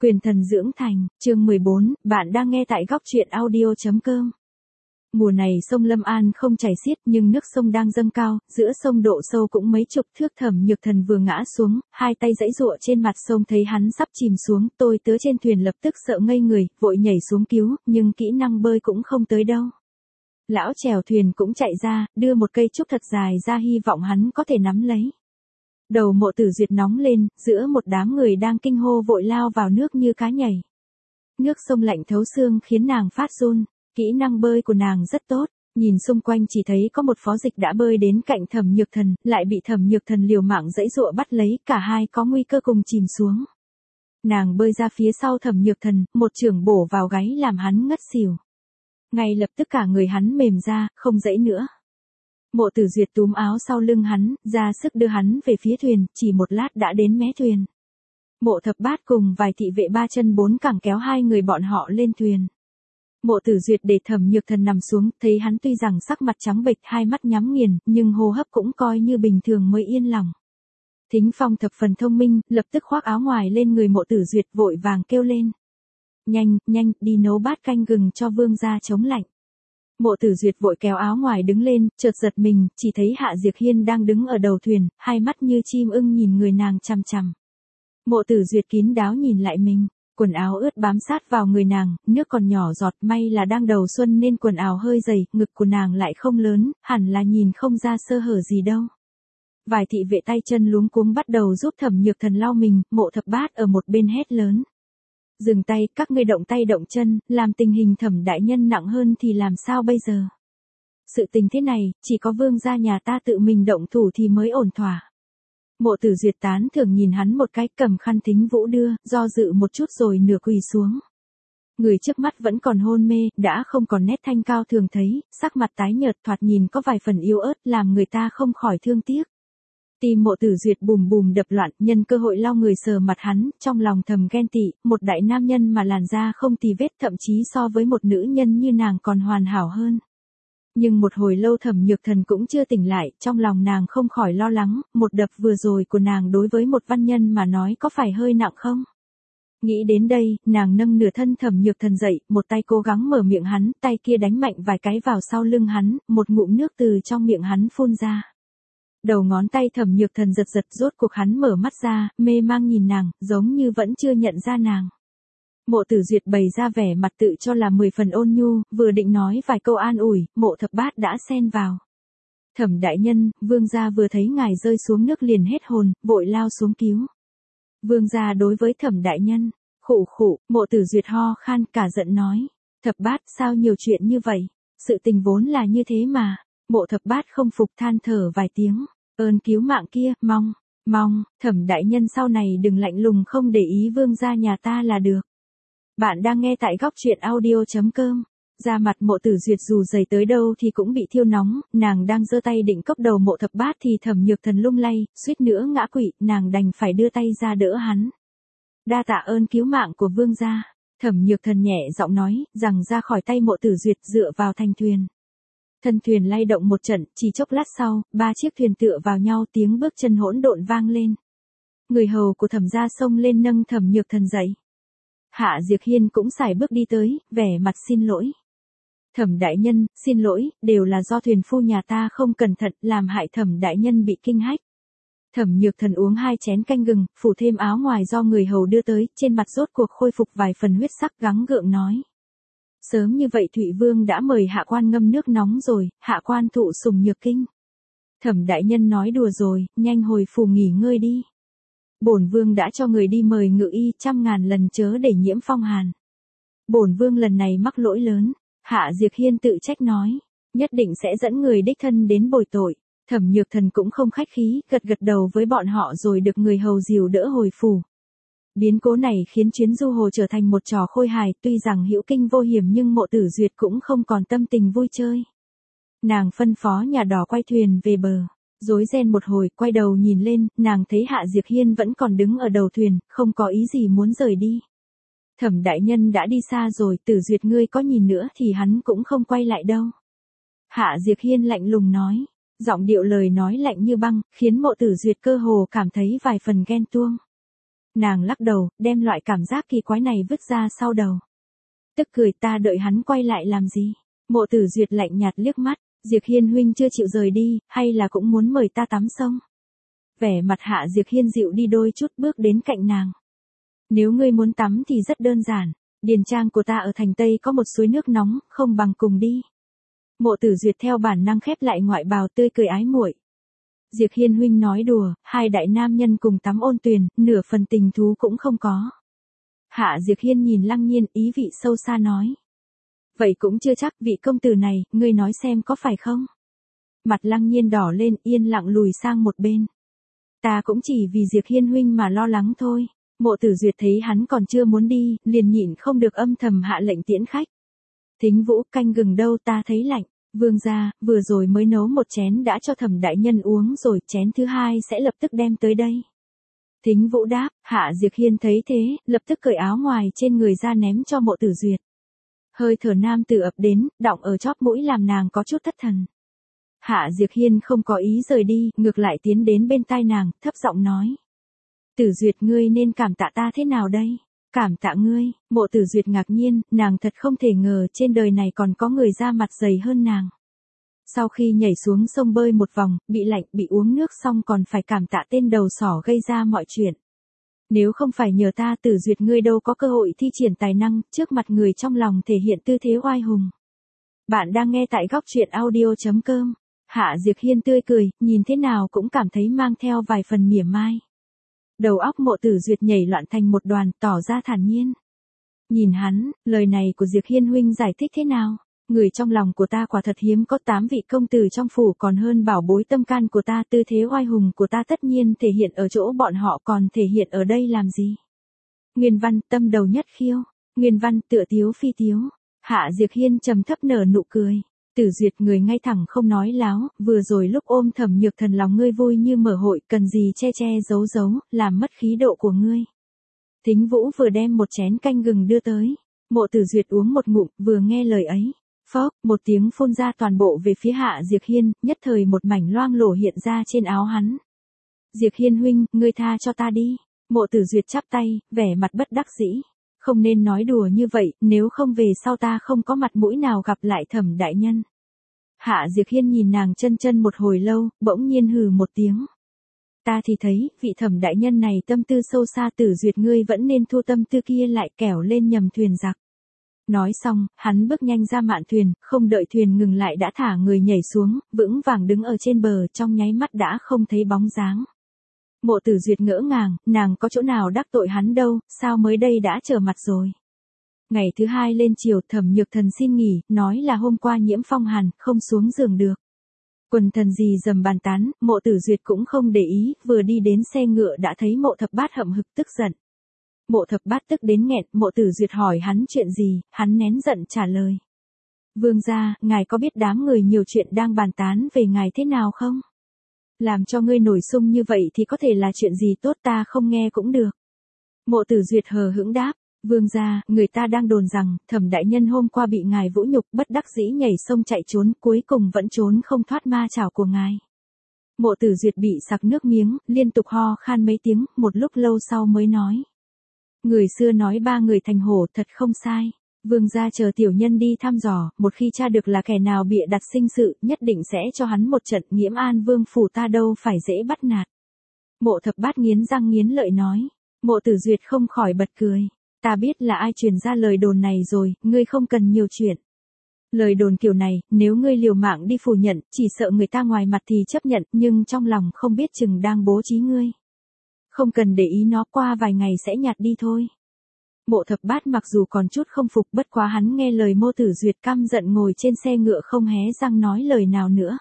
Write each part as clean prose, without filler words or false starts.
Quyền thần dưỡng thành, chương 14, bạn đang nghe tại góc truyện audio.com. Mùa này sông Lâm An không chảy xiết nhưng nước sông đang dâng cao, giữa sông độ sâu cũng mấy chục thước. Thẩm Nhược Thần vừa ngã xuống, hai tay giãy giụa trên mặt sông thấy hắn sắp chìm xuống, tôi tớ trên thuyền lập tức sợ ngây người, vội nhảy xuống cứu, nhưng kỹ năng bơi cũng không tới đâu. Lão chèo thuyền cũng chạy ra, đưa một cây trúc thật dài ra hy vọng hắn có thể nắm lấy. Đầu Mộ Tử Duyệt nóng lên, giữa một đám người đang kinh hô vội lao vào nước như cá nhảy. Nước sông lạnh thấu xương khiến nàng phát run, kỹ năng bơi của nàng rất tốt, nhìn xung quanh chỉ thấy có một phó dịch đã bơi đến cạnh Thẩm Nhược Thần, lại bị Thẩm Nhược Thần liều mạng giãy giụa bắt lấy, cả hai có nguy cơ cùng chìm xuống. Nàng bơi ra phía sau Thẩm Nhược Thần, một chưởng bổ vào gáy làm hắn ngất xỉu. Ngay lập tức cả người hắn mềm ra, không giãy nữa. Mộ Tử Duyệt túm áo sau lưng hắn, ra sức đưa hắn về phía thuyền, chỉ một lát đã đến mé thuyền. Mộ Thập Bát cùng vài thị vệ ba chân bốn cẳng kéo hai người bọn họ lên thuyền. Mộ Tử Duyệt để Thẩm Nhược Thần nằm xuống, thấy hắn tuy rằng sắc mặt trắng bệch, hai mắt nhắm nghiền, nhưng hô hấp cũng coi như bình thường mới yên lòng. Thính Phong thập phần thông minh, lập tức khoác áo ngoài lên người Mộ Tử Duyệt, vội vàng kêu lên. Nhanh, nhanh, đi nấu bát canh gừng cho vương gia chống lạnh. Mộ Tử Duyệt vội kéo áo ngoài đứng lên, chợt giật mình, chỉ thấy Hạ Diệp Hiên đang đứng ở đầu thuyền, hai mắt như chim ưng nhìn người nàng chằm chằm. Mộ Tử Duyệt kín đáo nhìn lại mình, quần áo ướt bám sát vào người nàng, nước còn nhỏ giọt, may là đang đầu xuân nên quần áo hơi dày, ngực của nàng lại không lớn, hẳn là nhìn không ra sơ hở gì đâu. Vài thị vệ tay chân luống cuống bắt đầu giúp Thẩm Nhược Thần lau mình, Mộ Thập Bát ở một bên hét lớn. Dừng tay, các ngươi động tay động chân, làm tình hình Thẩm đại nhân nặng hơn thì làm sao bây giờ? Sự tình thế này, chỉ có vương gia nhà ta tự mình động thủ thì mới ổn thỏa. Mộ Tử Duyệt tán thưởng nhìn hắn một cái, cầm khăn thính vũ đưa, do dự một chút rồi nửa quỳ xuống. Người trước mắt vẫn còn hôn mê, đã không còn nét thanh cao thường thấy, sắc mặt tái nhợt thoạt nhìn có vài phần yếu ớt làm người ta không khỏi thương tiếc. Tim Mộ Tử Duyệt bùm bùm đập loạn, nhân cơ hội lau người sờ mặt hắn, trong lòng thầm ghen tị, một đại nam nhân mà làn da không tì vết, thậm chí so với một nữ nhân như nàng còn hoàn hảo hơn. Nhưng một hồi lâu Thẩm Nhược Thần cũng chưa tỉnh lại, trong lòng nàng không khỏi lo lắng, một đập vừa rồi của nàng đối với một văn nhân mà nói có phải hơi nặng không? Nghĩ đến đây, nàng nâng nửa thân Thẩm Nhược Thần dậy, một tay cố gắng mở miệng hắn, tay kia đánh mạnh vài cái vào sau lưng hắn, một ngụm nước từ trong miệng hắn phun ra. Đầu ngón tay Thẩm Nhược Thần giật giật, rốt cuộc hắn mở mắt ra, mê mang nhìn nàng, giống như vẫn chưa nhận ra nàng. Mộ Tử Duyệt bày ra vẻ mặt tự cho là 10 phần ôn nhu, vừa định nói vài câu an ủi, Mộ Thập Bát đã xen vào. Thẩm đại nhân, vương gia vừa thấy ngài rơi xuống nước liền hết hồn, vội lao xuống cứu. Vương gia đối với Thẩm đại nhân, khụ khụ, Mộ Tử Duyệt ho khan cả giận nói. Thập Bát sao nhiều chuyện như vậy, sự tình vốn là như thế mà. Mộ Thập Bát không phục than thở vài tiếng, ơn cứu mạng kia, mong, Thẩm đại nhân sau này đừng lạnh lùng không để ý vương gia nhà ta là được. Bạn đang nghe tại góc truyện audio.com. Da mặt Mộ Tử Duyệt dù dày tới đâu thì cũng bị thiêu nóng, nàng đang giơ tay định cốc đầu Mộ Thập Bát thì Thẩm Nhược Thần lung lay, suýt nữa ngã quỵ, nàng đành phải đưa tay ra đỡ hắn. Đa tạ ơn cứu mạng của vương gia, Thẩm Nhược Thần nhẹ giọng nói, rằng ra khỏi tay Mộ Tử Duyệt dựa vào thành thuyền. Thân thuyền lay động một trận, chỉ chốc lát sau, ba chiếc thuyền tựa vào nhau, tiếng bước chân hỗn độn vang lên. Người hầu của Thẩm gia xông lên nâng Thẩm Nhược Thần dậy. Hạ Diệp Hiên cũng sải bước đi tới, vẻ mặt xin lỗi. Thẩm đại nhân, xin lỗi, đều là do thuyền phu nhà ta không cẩn thận, làm hại Thẩm đại nhân bị kinh hách. Thẩm Nhược Thần uống 2 chén canh gừng, phủ thêm áo ngoài do người hầu đưa tới, trên mặt rốt cuộc khôi phục vài phần huyết sắc, gắng gượng nói. Sớm như vậy Thụy Vương đã mời hạ quan ngâm nước nóng rồi, hạ quan thụ sủng nhược kinh. Thẩm đại nhân nói đùa rồi, nhanh hồi phủ nghỉ ngơi đi. Bổn vương đã cho người đi mời ngự y 100.000 lần chớ để nhiễm phong hàn. Bổn vương lần này mắc lỗi lớn, Hạ Diệp Hiên tự trách nói, nhất định sẽ dẫn người đích thân đến bồi tội. Thẩm Nhược Thần cũng không khách khí, gật gật đầu với bọn họ rồi được người hầu dìu đỡ hồi phủ. Biến cố này khiến chuyến du hồ trở thành một trò khôi hài, tuy rằng hữu kinh vô hiểm nhưng Mộ Tử Duyệt cũng không còn tâm tình vui chơi. Nàng phân phó nhà đò quay thuyền về bờ, rối ren một hồi, quay đầu nhìn lên, nàng thấy Hạ Diệp Hiên vẫn còn đứng ở đầu thuyền, không có ý gì muốn rời đi. Thẩm đại nhân đã đi xa rồi, Tử Duyệt ngươi có nhìn nữa thì hắn cũng không quay lại đâu. Hạ Diệp Hiên lạnh lùng nói, giọng điệu lời nói lạnh như băng, khiến Mộ Tử Duyệt cơ hồ cảm thấy vài phần ghen tuông. Nàng lắc đầu, đem loại cảm giác kỳ quái này vứt ra sau đầu. Tức cười, ta đợi hắn quay lại làm gì? Mộ Tử Duyệt lạnh nhạt liếc mắt, Diệp Hiên huynh chưa chịu rời đi, hay là cũng muốn mời ta tắm sông? Vẻ mặt Hạ Diệp Hiên dịu đi đôi chút, bước đến cạnh nàng. Nếu ngươi muốn tắm thì rất đơn giản, điền trang của ta ở thành Tây có một suối nước nóng, không bằng cùng đi. Mộ Tử Duyệt theo bản năng khép lại ngoại bào, tươi cười ái muội. Diệp Hiên huynh nói đùa, hai đại nam nhân cùng tắm ôn tuyền, nửa phần tình thú cũng không có. Hạ Diệp Hiên nhìn Lăng Nhiên, ý vị sâu xa nói. Vậy cũng chưa chắc, vị công tử này, ngươi nói xem có phải không? Mặt Lăng Nhiên đỏ lên, yên lặng lùi sang một bên. Ta cũng chỉ vì Diệp Hiên huynh mà lo lắng thôi. Mộ Tử Duyệt thấy hắn còn chưa muốn đi, liền nhịn không được âm thầm hạ lệnh tiễn khách. Thính Vũ, canh gừng đâu, ta thấy lạnh. Vương gia, vừa rồi mới nấu một chén đã cho Thẩm đại nhân uống rồi, chén thứ hai sẽ lập tức đem tới đây. Thính Vũ đáp. Hạ Diệp Hiên thấy thế, lập tức cởi áo ngoài trên người ra ném cho Mộ Tử Duyệt. Hơi thở nam tử ập đến, đọng ở chóp mũi làm nàng có chút thất thần. Hạ Diệp Hiên không có ý rời đi, ngược lại tiến đến bên tai nàng, thấp giọng nói. Tử Duyệt, ngươi nên cảm tạ ta thế nào đây? Cảm tạ ngươi? Mộ Tử Duyệt ngạc nhiên, nàng thật không thể ngờ trên đời này còn có người da mặt dày hơn nàng. Sau khi nhảy xuống sông bơi một vòng, bị lạnh, bị uống nước xong còn phải cảm tạ tên đầu sỏ gây ra mọi chuyện. Nếu không phải nhờ ta, Tử Duyệt, ngươi đâu có cơ hội thi triển tài năng, trước mặt người trong lòng thể hiện tư thế oai hùng. Bạn đang nghe tại góc truyện audio.com. Hạ Diệp Hiên tươi cười, nhìn thế nào cũng cảm thấy mang theo vài phần mỉa mai. Đầu óc Mộ Tử Duyệt nhảy loạn thành một đoàn, tỏ ra thản nhiên. Nhìn hắn, lời này của Diệp Hiên huynh giải thích thế nào? Người trong lòng của ta quả thật hiếm có 8 vị công tử trong phủ còn hơn bảo bối tâm can của ta, tư thế oai hùng của ta tất nhiên thể hiện ở chỗ bọn họ, còn thể hiện ở đây làm gì? Nguyên văn, tâm đầu nhất khiêu. Nguyên văn, tựa tiếu phi tiếu. Hạ Diệp Hiên trầm thấp nở nụ cười. Tử Duyệt, người ngay thẳng không nói láo, vừa rồi lúc ôm Thẩm Nhược Thần lòng ngươi vui như mở hội, cần gì che che giấu giấu, làm mất khí độ của ngươi. Thính Vũ vừa đem một chén canh gừng đưa tới. Mộ Tử Duyệt uống một ngụm, vừa nghe lời ấy. Phốc, một tiếng phun ra toàn bộ về phía Hạ Diệp Hiên, nhất thời một mảnh loang lổ hiện ra trên áo hắn. Diệp Hiên huynh, ngươi tha cho ta đi. Mộ Tử Duyệt chắp tay, vẻ mặt bất đắc dĩ. Không nên nói đùa như vậy, nếu không về sau ta không có mặt mũi nào gặp lại Thẩm đại nhân. Hạ Diệp Hiên nhìn nàng chân chân một hồi lâu, bỗng nhiên hừ một tiếng. Ta thì thấy, vị Thẩm đại nhân này tâm tư sâu xa, Tử Duyệt ngươi vẫn nên thu tâm tư kia lại, kẻo lên nhầm thuyền giặc. Nói xong, hắn bước nhanh ra mạn thuyền, không đợi thuyền ngừng lại đã thả người nhảy xuống, vững vàng đứng ở trên bờ, trong nháy mắt đã không thấy bóng dáng. Mộ Tử Duyệt ngỡ ngàng, nàng có chỗ nào đắc tội hắn đâu, sao mới đây đã trở mặt rồi. Ngày thứ hai lên chiều, Thẩm Nhược Thần xin nghỉ, nói là hôm qua nhiễm phong hàn, không xuống giường được. Quần thần gì dầm bàn tán, Mộ Tử Duyệt cũng không để ý, vừa đi đến xe ngựa đã thấy Mộ Thập Bát hậm hực tức giận. Mộ Thập Bát tức đến nghẹn, Mộ Tử Duyệt hỏi hắn chuyện gì, hắn nén giận trả lời. Vương gia, ngài có biết đám người nhiều chuyện đang bàn tán về ngài thế nào không? Làm cho ngươi nổi sung như vậy thì có thể là chuyện gì tốt, ta không nghe cũng được. Mộ Tử Duyệt hờ hững đáp. Vương gia, người ta đang đồn rằng, Thẩm đại nhân hôm qua bị ngài vũ nhục, bất đắc dĩ nhảy sông chạy trốn, cuối cùng vẫn trốn không thoát ma chảo của ngài. Mộ Tử Duyệt bị sặc nước miếng, liên tục ho khan mấy tiếng, một lúc lâu sau mới nói. Người xưa nói ba người thành hổ, thật không sai. Vương gia chờ tiểu nhân đi thăm dò, một khi tra được là kẻ nào bịa đặt sinh sự, nhất định sẽ cho hắn một trận, Nghiễm An vương phủ ta đâu phải dễ bắt nạt. Mộ Thập Bát nghiến răng nghiến lợi nói. Mộ Tử Duyệt không khỏi bật cười. Ta biết là ai truyền ra lời đồn này rồi, ngươi không cần nhiều chuyện. Lời đồn kiểu này, nếu ngươi liều mạng đi phủ nhận, chỉ sợ người ta ngoài mặt thì chấp nhận, nhưng trong lòng không biết chừng đang bố trí ngươi. Không cần để ý nó, qua vài ngày sẽ nhạt đi thôi. Mộ Thập Bát mặc dù còn chút không phục, bất quá hắn nghe lời Mộ Tử Duyệt căm giận ngồi trên xe ngựa không hé răng nói lời nào nữa.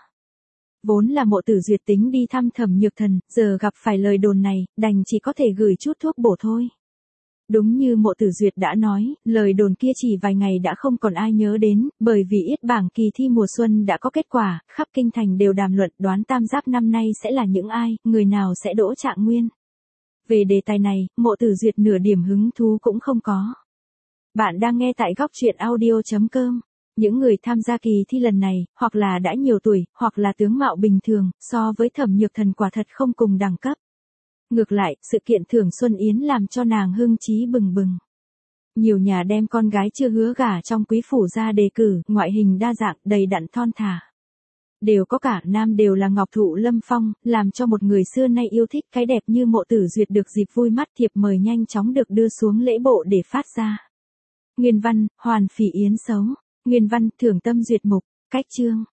Vốn là Mộ Tử Duyệt tính đi thăm Thẩm Nhược Thần, giờ gặp phải lời đồn này, đành chỉ có thể gửi chút thuốc bổ thôi. Đúng như Mộ Tử Duyệt đã nói, lời đồn kia chỉ vài ngày đã không còn ai nhớ đến, bởi vì yết bảng kỳ thi mùa xuân đã có kết quả, khắp kinh thành đều đàm luận đoán tam giáp năm nay sẽ là những ai, người nào sẽ đỗ trạng nguyên. Về đề tài này, Mộ Tử Duyệt nửa điểm hứng thú cũng không có. Bạn đang nghe tại góc truyện audio.com. Những người tham gia kỳ thi lần này, hoặc là đã nhiều tuổi, hoặc là tướng mạo bình thường, so với Thẩm Nhược Thần quả thật không cùng đẳng cấp. Ngược lại, sự kiện thưởng Xuân Yến làm cho nàng hưng trí bừng bừng. Nhiều nhà đem con gái chưa hứa gả trong quý phủ ra đề cử, ngoại hình đa dạng, đầy đặn thon thả. Đều có cả nam đều là ngọc thụ lâm phong, làm cho một người xưa nay yêu thích cái đẹp như Mộ Tử Duyệt được dịp vui mắt, thiệp mời nhanh chóng được đưa xuống lễ bộ để phát ra. Nguyên văn, Hoàn Phỉ Yến xấu. Nguyên văn, Thưởng Tâm Duyệt mục. Cách chương.